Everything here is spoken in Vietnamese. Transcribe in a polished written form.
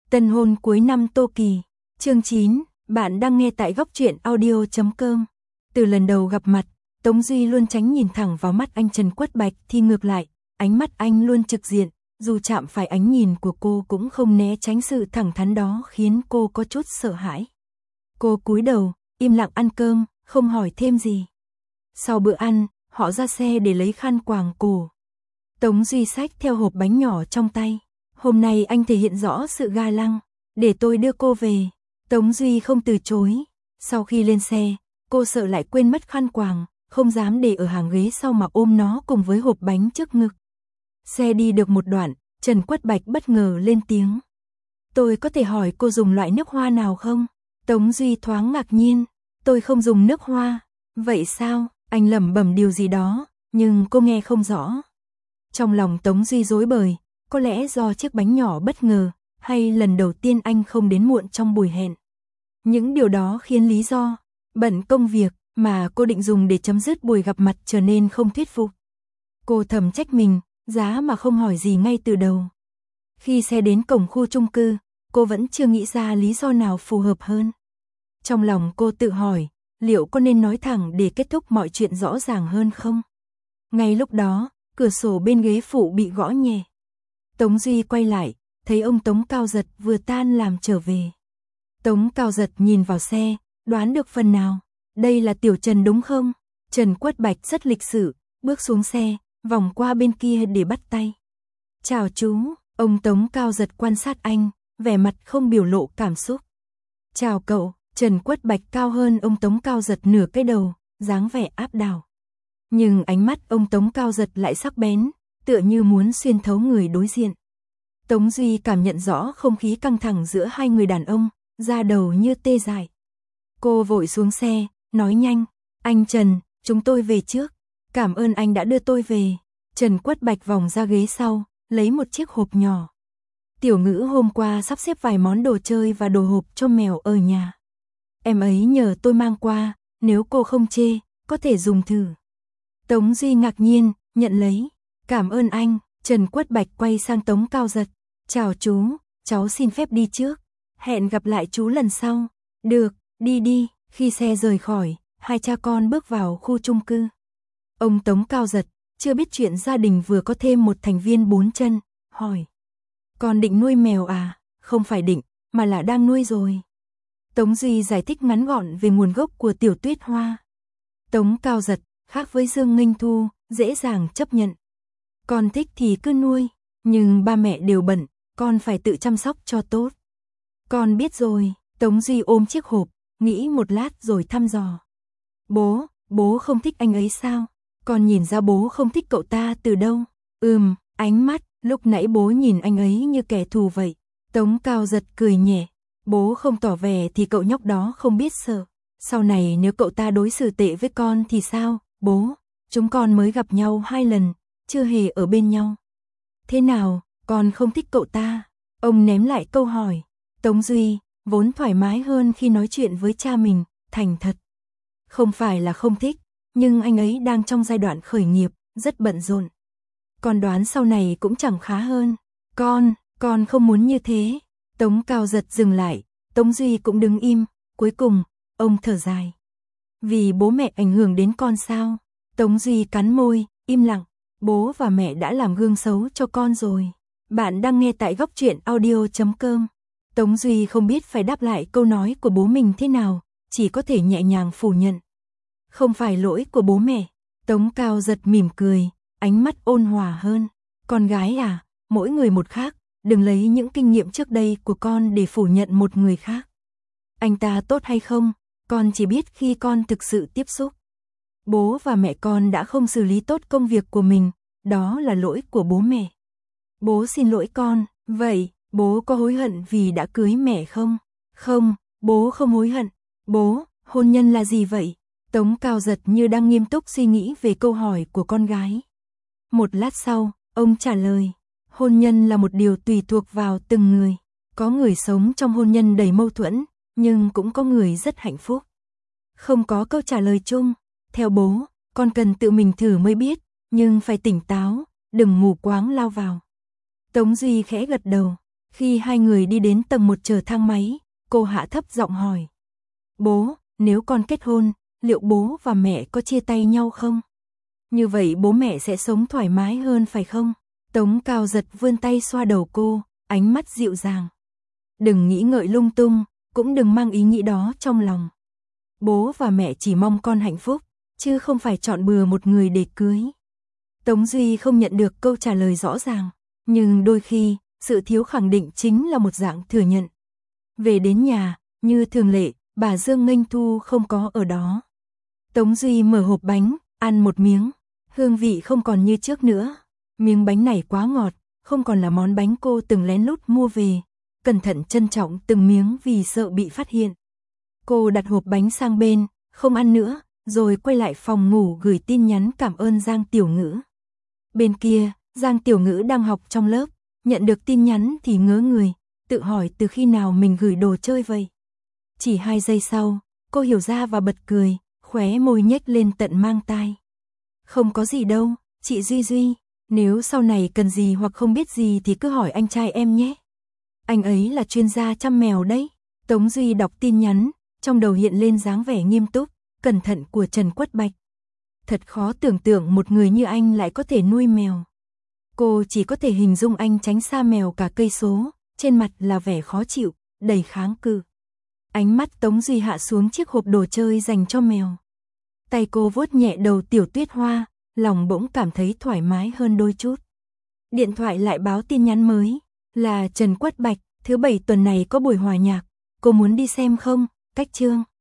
Tân hôn cuối năm Tô Kỳ. Chương 9, bạn đang nghe tại góc truyện audio.com. Từ lần đầu gặp mặt, Tống Duy luôn tránh nhìn thẳng vào mắt anh Trần Quất Bạch, thì ngược lại, ánh mắt anh luôn trực diện, dù chạm phải ánh nhìn của cô cũng không né tránh, sự thẳng thắn đó khiến cô có chút sợ hãi. Cô cúi đầu, im lặng ăn cơm, không hỏi thêm gì. Sau bữa ăn, họ ra xe để lấy khăn quàng cổ. Tống Duy xách theo hộp bánh nhỏ trong tay. Hôm nay anh thể hiện rõ sự ga lăng, để tôi đưa cô về. Tống Duy không từ chối. Sau khi lên xe, cô sợ lại quên mất khăn quàng, không dám để ở hàng ghế sau mà ôm nó cùng với hộp bánh trước ngực. Xe đi được một đoạn, Trần Quất Bạch bất ngờ lên tiếng. Tôi có thể hỏi cô dùng loại nước hoa nào không? Tống Duy thoáng ngạc nhiên. Tôi không dùng nước hoa. Vậy sao? Anh lẩm bẩm điều gì đó, nhưng cô nghe không rõ. Trong lòng Tống Duy rối bời, có lẽ do chiếc bánh nhỏ bất ngờ, hay lần đầu tiên anh không đến muộn trong buổi hẹn. Những điều đó khiến lý do bận công việc mà cô định dùng để chấm dứt buổi gặp mặt trở nên không thuyết phục. Cô thầm trách mình, giá mà không hỏi gì ngay từ đầu. Khi xe đến cổng khu chung cư, cô vẫn chưa nghĩ ra lý do nào phù hợp hơn. Trong lòng cô tự hỏi, liệu có nên nói thẳng để kết thúc mọi chuyện rõ ràng hơn không? Ngay lúc đó, cửa sổ bên ghế phụ bị gõ nhẹ. Tống Duy quay lại, thấy ông Tống Cao Giật vừa tan làm trở về. Tống Cao Giật nhìn vào xe, đoán được phần nào. Đây là Tiểu Trần đúng không? Trần Quất Bạch rất lịch sự, bước xuống xe, vòng qua bên kia để bắt tay. Chào chú, ông Tống Cao Giật quan sát anh, vẻ mặt không biểu lộ cảm xúc. Chào cậu. Trần Quất Bạch cao hơn ông Tống Cao Giật nửa cái đầu, dáng vẻ áp đảo. Nhưng ánh mắt ông Tống Cao Giật lại sắc bén, tựa như muốn xuyên thấu người đối diện. Tống Duy cảm nhận rõ không khí căng thẳng giữa hai người đàn ông, da đầu như tê dại. Cô vội xuống xe, nói nhanh, anh Trần, chúng tôi về trước. Cảm ơn anh đã đưa tôi về. Trần Quất Bạch vòng ra ghế sau, lấy một chiếc hộp nhỏ. Tiểu Ngữ hôm qua sắp xếp vài món đồ chơi và đồ hộp cho mèo ở nhà. Em ấy nhờ tôi mang qua, nếu cô không chê, có thể dùng thử. Tống Duy ngạc nhiên, nhận lấy. Cảm ơn anh. Trần Quất Bạch quay sang Tống Cao Giật. Chào chú, cháu xin phép đi trước. Hẹn gặp lại chú lần sau. Được, đi đi. Khi xe rời khỏi, hai cha con bước vào khu chung cư. Ông Tống Cao Giật, chưa biết chuyện gia đình vừa có thêm một thành viên 4 chân, hỏi. Con định nuôi mèo à? Không phải định, mà là đang nuôi rồi. Tống Duy giải thích ngắn gọn về nguồn gốc của Tiểu Tuyết Hoa. Tống Cao Giật, khác với Dương Nghinh Thu, dễ dàng chấp nhận. Con thích thì cứ nuôi, nhưng ba mẹ đều bận, con phải tự chăm sóc cho tốt. Con biết rồi. Tống Duy ôm chiếc hộp, nghĩ một lát rồi thăm dò. Bố không thích anh ấy sao? Con nhìn ra bố không thích cậu ta từ đâu? Ánh mắt, lúc nãy bố nhìn anh ấy như kẻ thù vậy. Tống Cao Giật cười nhẹ. Bố không tỏ vẻ thì cậu nhóc đó không biết sợ. Sau này nếu cậu ta đối xử tệ với con thì sao? Bố, chúng con mới gặp nhau 2 lần, chưa hề ở bên nhau. Thế nào, con không thích cậu ta? Ông ném lại câu hỏi. Tống Duy, vốn thoải mái hơn khi nói chuyện với cha mình, thành thật. Không phải là không thích, nhưng anh ấy đang trong giai đoạn khởi nghiệp, rất bận rộn. Con đoán sau này cũng chẳng khá hơn. Con không muốn như thế. Tống Cao Giật dừng lại, Tống Duy cũng đứng im, cuối cùng, ông thở dài. Vì bố mẹ ảnh hưởng đến con sao? Tống Duy cắn môi, im lặng, bố và mẹ đã làm gương xấu cho con rồi. Bạn đang nghe tại góc truyện audio.com. Tống Duy không biết phải đáp lại câu nói của bố mình thế nào, chỉ có thể nhẹ nhàng phủ nhận. Không phải lỗi của bố mẹ. Tống Cao Giật mỉm cười, ánh mắt ôn hòa hơn. Con gái à, mỗi người một khác. Đừng lấy những kinh nghiệm trước đây của con để phủ nhận một người khác. Anh ta tốt hay không, con chỉ biết khi con thực sự tiếp xúc. Bố và mẹ con đã không xử lý tốt công việc của mình, đó là lỗi của bố mẹ. Bố xin lỗi con. Vậy, bố có hối hận vì đã cưới mẹ không? Không, bố không hối hận. Bố, hôn nhân là gì vậy? Tống Cao Giật như đang nghiêm túc suy nghĩ về câu hỏi của con gái. Một lát sau, ông trả lời. Hôn nhân là một điều tùy thuộc vào từng người. Có người sống trong hôn nhân đầy mâu thuẫn, nhưng cũng có người rất hạnh phúc. Không có câu trả lời chung. Theo bố, con cần tự mình thử mới biết, nhưng phải tỉnh táo, đừng mù quáng lao vào. Tống Duy khẽ gật đầu. Khi hai người đi đến tầng 1 chờ thang máy, cô hạ thấp giọng hỏi. Bố, nếu con kết hôn, liệu bố và mẹ có chia tay nhau không? Như vậy bố mẹ sẽ sống thoải mái hơn phải không? Tống Cao Giật vươn tay xoa đầu cô, ánh mắt dịu dàng. Đừng nghĩ ngợi lung tung, cũng đừng mang ý nghĩ đó trong lòng. Bố và mẹ chỉ mong con hạnh phúc, chứ không phải chọn bừa một người để cưới. Tống Duy không nhận được câu trả lời rõ ràng, nhưng đôi khi, sự thiếu khẳng định chính là một dạng thừa nhận. Về đến nhà, như thường lệ, bà Dương Nghênh Thu không có ở đó. Tống Duy mở hộp bánh, ăn một miếng, hương vị không còn như trước nữa. Miếng bánh này quá ngọt, không còn là món bánh cô từng lén lút mua về, cẩn thận trân trọng từng miếng vì sợ bị phát hiện. Cô đặt hộp bánh sang bên, không ăn nữa, rồi quay lại phòng ngủ gửi tin nhắn cảm ơn Giang Tiểu Ngữ. Bên kia, Giang Tiểu Ngữ đang học trong lớp, nhận được tin nhắn thì ngớ người, tự hỏi từ khi nào mình gửi đồ chơi vậy. Chỉ 2 giây sau, cô hiểu ra và bật cười, khóe môi nhếch lên tận mang tai. Không có gì đâu, chị Duy Duy, nếu sau này cần gì hoặc không biết gì thì cứ hỏi anh trai em nhé. Anh ấy là chuyên gia chăm mèo đấy. Tống Duy đọc tin nhắn, trong đầu hiện lên dáng vẻ nghiêm túc, cẩn thận của Trần Quất Bạch. Thật khó tưởng tượng một người như anh lại có thể nuôi mèo. Cô chỉ có thể hình dung anh tránh xa mèo cả cây số, trên mặt là vẻ khó chịu, đầy kháng cự. Ánh mắt Tống Duy hạ xuống chiếc hộp đồ chơi dành cho mèo. Tay cô vuốt nhẹ đầu Tiểu Tuyết Hoa, lòng bỗng cảm thấy thoải mái hơn đôi chút. Điện thoại lại báo tin nhắn mới, là Trần Quất Bạch, thứ 7 tuần này có buổi hòa nhạc, cô muốn đi xem không? Cách chương.